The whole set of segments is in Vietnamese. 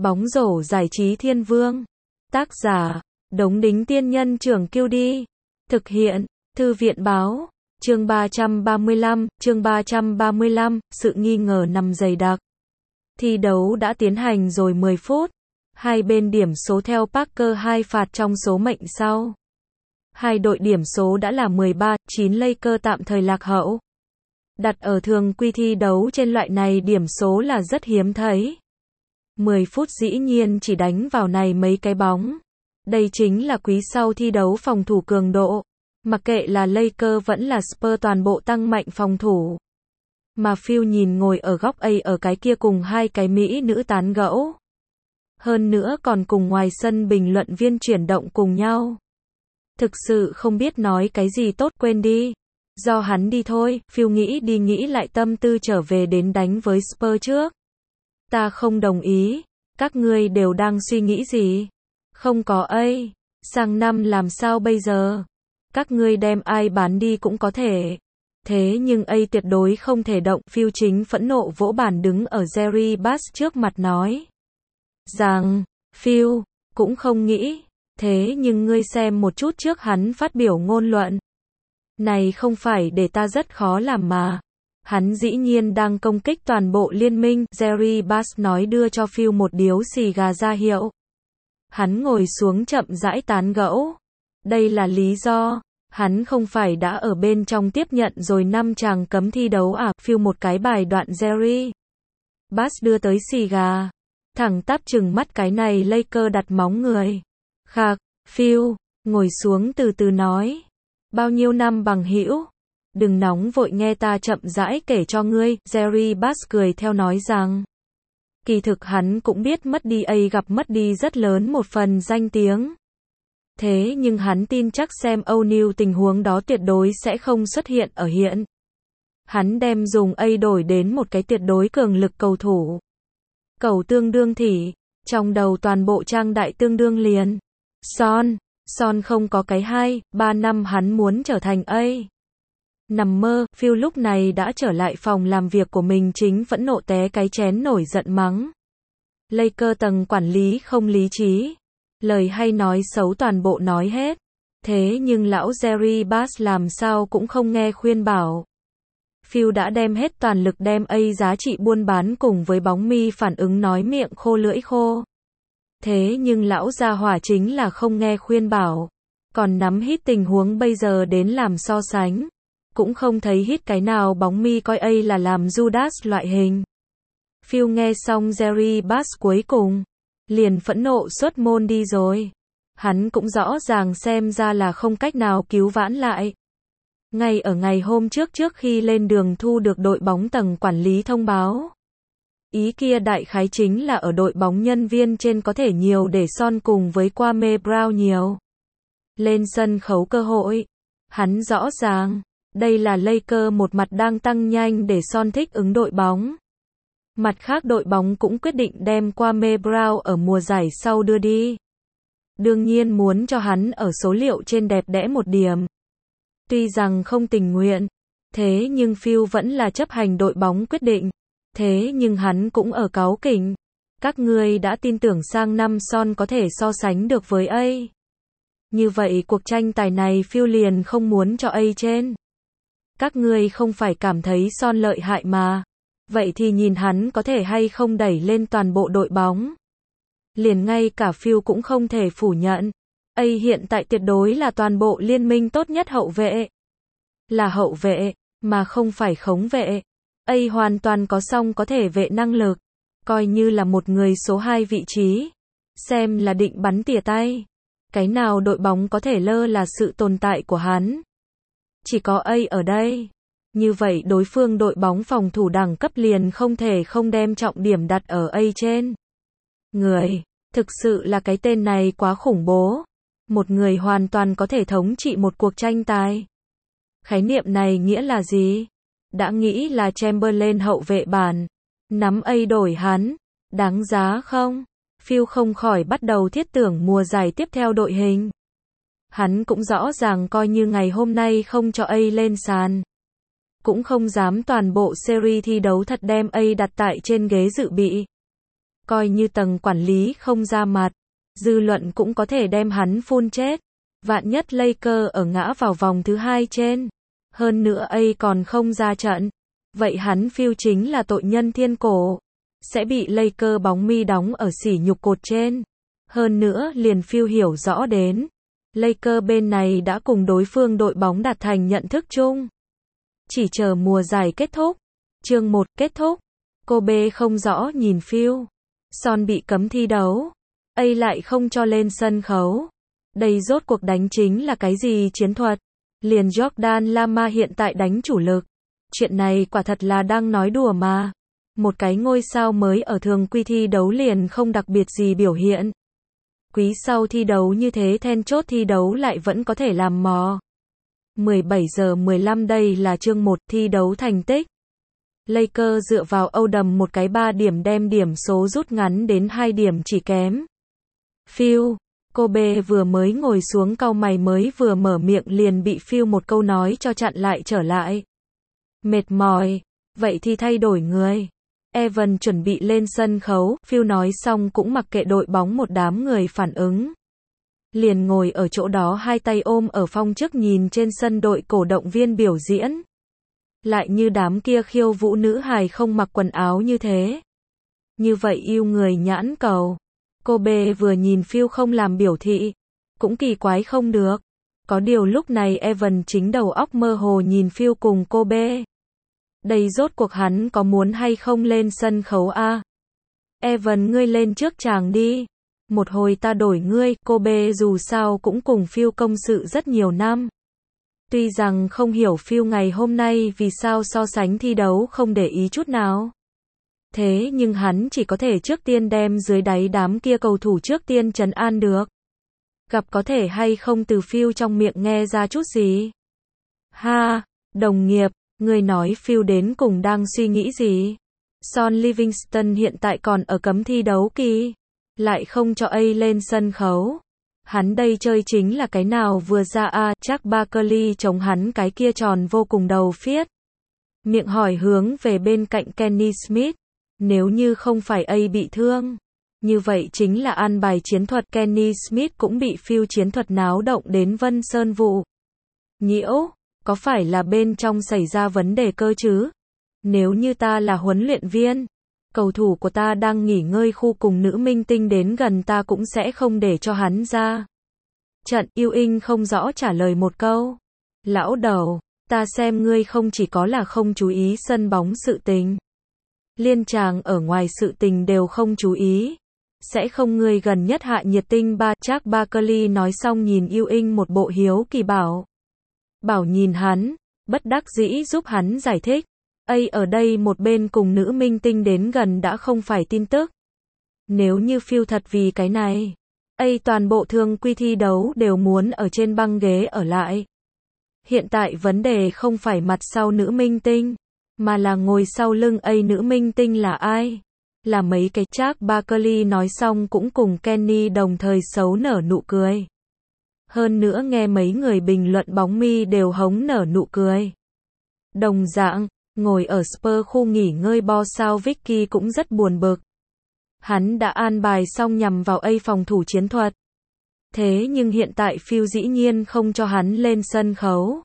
Bóng rổ giải trí thiên vương. Tác giả, Đống Đính Tiên Nhân Trưởng Kiêu Đi. Thực hiện, Thư viện Báo. Chương 335, sự nghi ngờ nằm dày đặc. Thi đấu đã tiến hành rồi 10 phút. Hai bên điểm số theo Parker 2 phạt trong số mệnh sau. Hai đội điểm số đã là 13-9, Lakers tạm thời lạc hậu. Đặt ở thường quy thi đấu trên loại này điểm số là rất hiếm thấy. 10 phút dĩ nhiên chỉ đánh vào này mấy cái bóng. Đây chính là quý sau thi đấu phòng thủ cường độ. Mặc kệ là Lakers vẫn là Spurs toàn bộ tăng mạnh phòng thủ. Mà Phil nhìn ngồi ở góc A ở cái kia cùng hai cái mỹ nữ tán gẫu. Hơn nữa còn cùng ngoài sân bình luận viên chuyển động cùng nhau. Thực sự không biết nói cái gì tốt, quên đi. Do hắn đi thôi, Phil nghĩ đi nghĩ lại tâm tư trở về đến đánh với Spurs trước. Ta không đồng ý. Các ngươi đều đang suy nghĩ gì? Không có A. Sang năm làm sao bây giờ? Các ngươi đem ai bán đi cũng có thể. Thế nhưng A tuyệt đối không thể động. Phil chính phẫn nộ vỗ bàn đứng ở Jerry Buss trước mặt nói rằng, Phil, cũng không nghĩ. Thế nhưng ngươi xem một chút trước hắn phát biểu ngôn luận. Này không phải để ta rất khó làm mà. Hắn dĩ nhiên đang công kích toàn bộ liên minh. Jerry Buss nói đưa cho Phil một điếu xì gà ra hiệu. Hắn ngồi xuống chậm rãi tán gẫu. Đây là lý do. Hắn không phải đã ở bên trong tiếp nhận rồi 5 chàng cấm thi đấu à? Phil một cái bài đoạn Jerry Buss đưa tới xì gà. Thẳng tắp chừng mắt cái này Lakers đặt móng người. Khạc, Phil, ngồi xuống từ từ nói. Bao nhiêu năm bằng hữu? Đừng nóng vội, nghe ta chậm rãi kể cho ngươi. Jerry Buss cười theo nói rằng, kỳ thực hắn cũng biết mất đi A gặp mất đi rất lớn một phần danh tiếng. Thế nhưng hắn tin chắc xem O'Neal tình huống đó tuyệt đối sẽ không xuất hiện ở hiện. Hắn đem dùng A đổi đến một cái tuyệt đối cường lực cầu thủ. Cầu tương đương thỉ, trong đầu toàn bộ trang đại tương đương liền. Son không có cái 2-3 năm hắn muốn trở thành A. Nằm mơ. Phil lúc này đã trở lại phòng làm việc của mình, chính phẫn nộ té cái chén nổi giận mắng. Lakers tầng quản lý không lý trí. Lời hay nói xấu toàn bộ nói hết. Thế nhưng lão Jerry Buss làm sao cũng không nghe khuyên bảo. Phil đã đem hết toàn lực đem A giá trị buôn bán cùng với bóng mi phản ứng nói miệng khô lưỡi khô. Thế nhưng lão gia hỏa chính là không nghe khuyên bảo. Còn nắm hít tình huống bây giờ đến làm so sánh. Cũng không thấy hít cái nào bóng mi coi A là làm Judas loại hình. Phil nghe xong Jerry Buss cuối cùng liền phẫn nộ xuất môn đi rồi. Hắn cũng rõ ràng xem ra là không cách nào cứu vãn lại. Ngay ở ngày hôm trước khi lên đường thu được đội bóng tầng quản lý thông báo. Ý kia đại khái chính là ở đội bóng nhân viên trên có thể nhiều để Son cùng với Kwame Brown nhiều lên sân khấu cơ hội. Hắn rõ ràng, đây là Lakers một mặt đang tăng nhanh để Son thích ứng đội bóng. Mặt khác đội bóng cũng quyết định đem Kwame Brown ở mùa giải sau đưa đi. Đương nhiên muốn cho hắn ở số liệu trên đẹp đẽ một điểm. Tuy rằng không tình nguyện, thế nhưng Phil vẫn là chấp hành đội bóng quyết định. Thế nhưng hắn cũng ở cáu kỉnh. Các ngươi đã tin tưởng sang năm Son có thể so sánh được với A. Như vậy cuộc tranh tài này Phil liền không muốn cho A trên. Các ngươi không phải cảm thấy Son lợi hại mà. Vậy thì nhìn hắn có thể hay không đẩy lên toàn bộ đội bóng. Liền ngay cả Phil cũng không thể phủ nhận. A hiện tại tuyệt đối là toàn bộ liên minh tốt nhất hậu vệ. Là hậu vệ, mà không phải khống vệ. A hoàn toàn có song có thể vệ năng lực. Coi như là một người số 2 vị trí. Xem là định bắn tỉa tay. Cái nào đội bóng có thể lơ là sự tồn tại của hắn. Chỉ có A ở đây. Như vậy đối phương đội bóng phòng thủ đẳng cấp liền không thể không đem trọng điểm đặt ở A trên. Người, thực sự là cái tên này quá khủng bố. Một người hoàn toàn có thể thống trị một cuộc tranh tài. Khái niệm này nghĩa là gì? Đã nghĩ là Chamberlain hậu vệ bản. Nắm A đổi hắn. Đáng giá không? Phil không khỏi bắt đầu thiết tưởng mùa giải tiếp theo đội hình. Hắn cũng rõ ràng coi như ngày hôm nay không cho A lên sàn. Cũng không dám toàn bộ series thi đấu thật đem A đặt tại trên ghế dự bị. Coi như tầng quản lý không ra mặt, dư luận cũng có thể đem hắn phun chết. Vạn nhất Lakers ở ngã vào vòng thứ 2 trên. Hơn nữa A còn không ra trận. Vậy hắn Phil chính là tội nhân thiên cổ. Sẽ bị Lakers bóng mi đóng ở sỉ nhục cột trên. Hơn nữa liền Phil hiểu rõ đến. Lakers bên này đã cùng đối phương đội bóng đạt thành nhận thức chung. Chỉ chờ mùa giải kết thúc. Chương 1 kết thúc. Kobe không rõ nhìn Phil. Son bị cấm thi đấu. A lại không cho lên sân khấu. Đây rốt cuộc đánh chính là cái gì chiến thuật? Liền Jordan Lama hiện tại đánh chủ lực. Chuyện này quả thật là đang nói đùa mà. Một cái ngôi sao mới ở thường quy thi đấu liền không đặc biệt gì biểu hiện. Quý sau thi đấu như thế then chốt thi đấu lại vẫn có thể làm mò. 17:15 đây là chương 1 thi đấu thành tích. Lakers dựa vào Odom một cái 3 điểm đem điểm số rút ngắn đến 2 điểm chỉ kém. Phil, Kobe vừa mới ngồi xuống cau mày mới vừa mở miệng liền bị Phil một câu nói cho chặn lại trở lại. Mệt mỏi, vậy thì thay đổi người. Evan chuẩn bị lên sân khấu, Phil nói xong cũng mặc kệ đội bóng một đám người phản ứng. Liền ngồi ở chỗ đó hai tay ôm ở phong trước nhìn trên sân đội cổ động viên biểu diễn. Lại như đám kia khiêu vũ nữ hài không mặc quần áo như thế. Như vậy yêu người nhãn cầu. Kobe vừa nhìn Phil không làm biểu thị. Cũng kỳ quái không được. Có điều lúc này Evan chính đầu óc mơ hồ nhìn Phil cùng Kobe. Đây rốt cuộc hắn có muốn hay không lên sân khấu a? Evan ngươi lên trước chàng đi. Một hồi ta đổi ngươi. Kobe dù sao cũng cùng Phil công sự rất nhiều năm. Tuy rằng không hiểu Phil ngày hôm nay vì sao so sánh thi đấu không để ý chút nào. Thế nhưng hắn chỉ có thể trước tiên đem dưới đáy đám kia cầu thủ trước tiên trấn an được. Gặp có thể hay không từ Phil trong miệng nghe ra chút gì. Ha, đồng nghiệp, người nói Phil đến cùng đang suy nghĩ gì? Son Livingston hiện tại còn ở cấm thi đấu kỳ. Lại không cho A lên sân khấu. Hắn đây chơi chính là cái nào vừa ra a, chắc Barkley chống hắn cái kia tròn vô cùng đầu phiết. Miệng hỏi hướng về bên cạnh Kenny Smith. Nếu như không phải A bị thương. Như vậy chính là an bài chiến thuật Kenny Smith cũng bị Phil chiến thuật náo động đến Vân Sơn vụ. Nhiễu, có phải là bên trong xảy ra vấn đề cơ chứ? Nếu như ta là huấn luyện viên. Cầu thủ của ta đang nghỉ ngơi khu cùng nữ minh tinh đến gần ta cũng sẽ không để cho hắn ra. Trận Ewing không rõ trả lời một câu. Lão đầu, ta xem ngươi không chỉ có là không chú ý sân bóng sự tình. Liên tràng ở ngoài sự tình đều không chú ý. Sẽ không ngươi gần nhất hạ nhiệt tinh ba. Chắc Barkley nói xong nhìn Ewing một bộ hiếu kỳ bảo. Bảo nhìn hắn, bất đắc dĩ giúp hắn giải thích. A ở đây một bên cùng nữ minh tinh đến gần đã không phải tin tức. Nếu như Phil thật vì cái này. A toàn bộ thường quy thi đấu đều muốn ở trên băng ghế ở lại. Hiện tại vấn đề không phải mặt sau nữ minh tinh. Mà là ngồi sau lưng A nữ minh tinh là ai? Là mấy cái. Chắc Barkley nói xong cũng cùng Kenny đồng thời xấu nở nụ cười. Hơn nữa nghe mấy người bình luận bóng mi đều hống nở nụ cười. Đồng dạng, ngồi ở Spurs khu nghỉ ngơi bo sao Vicky cũng rất buồn bực. Hắn đã an bài xong nhằm vào A phòng thủ chiến thuật. Thế nhưng hiện tại Phil dĩ nhiên không cho hắn lên sân khấu.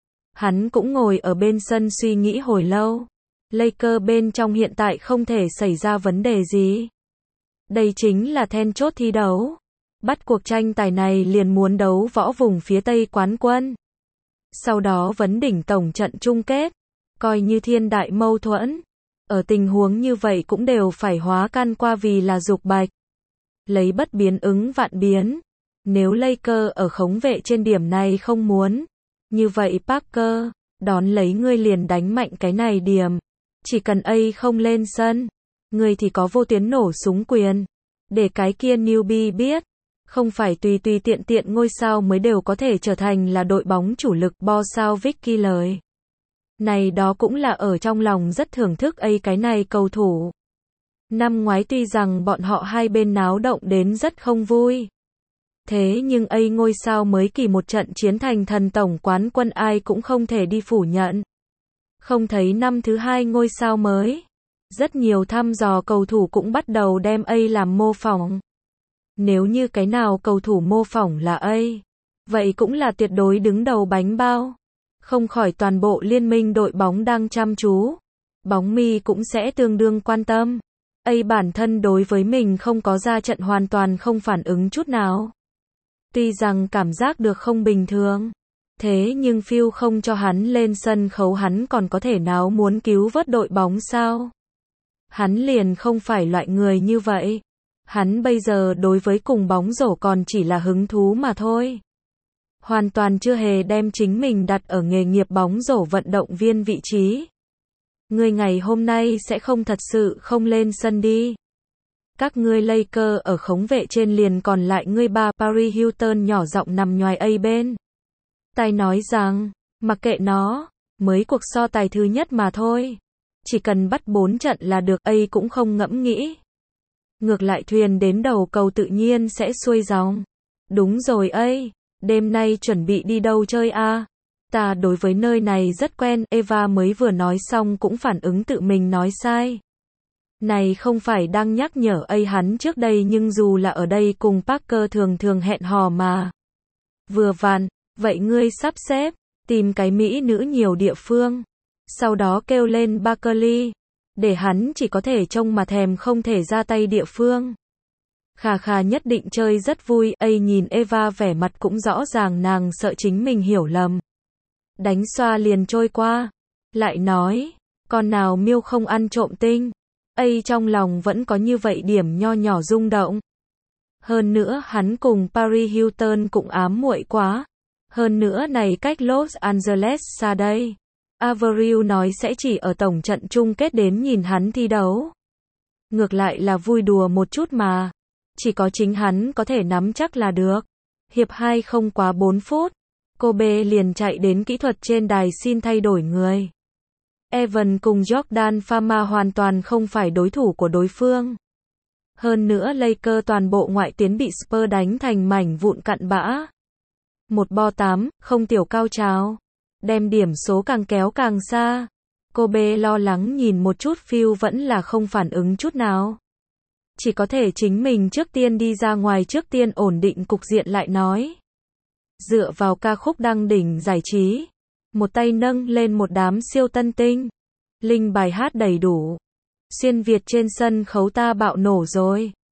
Hắn cũng ngồi ở bên sân suy nghĩ hồi lâu. Lakers bên trong hiện tại không thể xảy ra vấn đề gì. Đây chính là then chốt thi đấu. Bắt cuộc tranh tài này liền muốn đấu võ vùng phía Tây quán quân. Sau đó vấn đỉnh tổng trận chung kết. Coi như thiên đại mâu thuẫn. Ở tình huống như vậy cũng đều phải hóa can qua vì là dục bạch. Lấy bất biến ứng vạn biến. Nếu Lakers ở khống vệ trên điểm này không muốn. Như vậy Parker, đón lấy ngươi liền đánh mạnh cái này điểm. Chỉ cần A không lên sân. Ngươi thì có vô tuyến nổ súng quyền. Để cái kia newbie biết. Không phải tùy tiện ngôi sao mới đều có thể trở thành là đội bóng chủ lực bo sao Vicky lời. Này đó cũng là ở trong lòng rất thưởng thức A cái này cầu thủ. Năm ngoái tuy rằng bọn họ hai bên náo động đến rất không vui. Thế nhưng A ngôi sao mới kỳ một trận chiến thành thần tổng quán quân ai cũng không thể đi phủ nhận. Không thấy năm thứ hai ngôi sao mới. Rất nhiều thăm dò cầu thủ cũng bắt đầu đem A làm mô phỏng. Nếu như cái nào cầu thủ mô phỏng là A, vậy cũng là tuyệt đối đứng đầu bánh bao. Không khỏi toàn bộ liên minh đội bóng đang chăm chú. Bóng mi cũng sẽ tương đương quan tâm. A bản thân đối với mình không có ra trận hoàn toàn không phản ứng chút nào. Tuy rằng cảm giác được không bình thường. Thế nhưng Phil không cho hắn lên sân khấu, hắn còn có thể nào muốn cứu vớt đội bóng sao? Hắn liền không phải loại người như vậy. Hắn bây giờ đối với cùng bóng rổ còn chỉ là hứng thú mà thôi. Hoàn toàn chưa hề đem chính mình đặt ở nghề nghiệp bóng rổ vận động viên vị trí. Ngươi ngày hôm nay sẽ không thật sự không lên sân đi. Các ngươi Lakers ở khống vệ trên liền còn lại ngươi ba. Paris Hilton nhỏ giọng nằm nhoài A bên tai nói rằng, mặc kệ nó, mới cuộc so tài thứ nhất mà thôi. Chỉ cần bắt 4 trận là được. A cũng không ngẫm nghĩ. Ngược lại thuyền đến đầu cầu tự nhiên sẽ xuôi dòng. Đúng rồi A, đêm nay chuẩn bị đi đâu chơi à? Ta đối với nơi này rất quen. Eva mới vừa nói xong cũng phản ứng tự mình nói sai. Này không phải đang nhắc nhở A hắn trước đây nhưng dù là ở đây cùng Parker thường thường hẹn hò mà. Vừa vặn, vậy ngươi sắp xếp, tìm cái mỹ nữ nhiều địa phương. Sau đó kêu lên Barkley, để hắn chỉ có thể trông mà thèm không thể ra tay địa phương. Khà khà nhất định chơi rất vui. A nhìn Eva vẻ mặt cũng rõ ràng nàng sợ chính mình hiểu lầm. Đánh xoa liền trôi qua. Lại nói, con nào miêu không ăn trộm tinh. A trong lòng vẫn có như vậy điểm nho nhỏ rung động. Hơn nữa hắn cùng Paris Hilton cũng ám muội quá. Hơn nữa này cách Los Angeles xa đây. Avril nói sẽ chỉ ở tổng trận chung kết đến nhìn hắn thi đấu. Ngược lại là vui đùa một chút mà. Chỉ có chính hắn có thể nắm chắc là được. Hiệp 2 không quá 4 phút. Kobe liền chạy đến kỹ thuật trên đài xin thay đổi người. Evan cùng Jordan Fama hoàn toàn không phải đối thủ của đối phương. Hơn nữa Lakers toàn bộ ngoại tuyến bị Spurs đánh thành mảnh vụn cặn bã. 1-8, không tiểu cao trào. Đem điểm số càng kéo càng xa. Kobe lo lắng nhìn một chút Phil vẫn là không phản ứng chút nào. Chỉ có thể chính mình trước tiên đi ra ngoài trước tiên ổn định cục diện lại nói. Dựa vào ca khúc đăng đỉnh giải trí. Một tay nâng lên một đám siêu tân tinh. Linh bài hát đầy đủ. Xuyên Việt trên sân khấu ta bạo nổ rồi.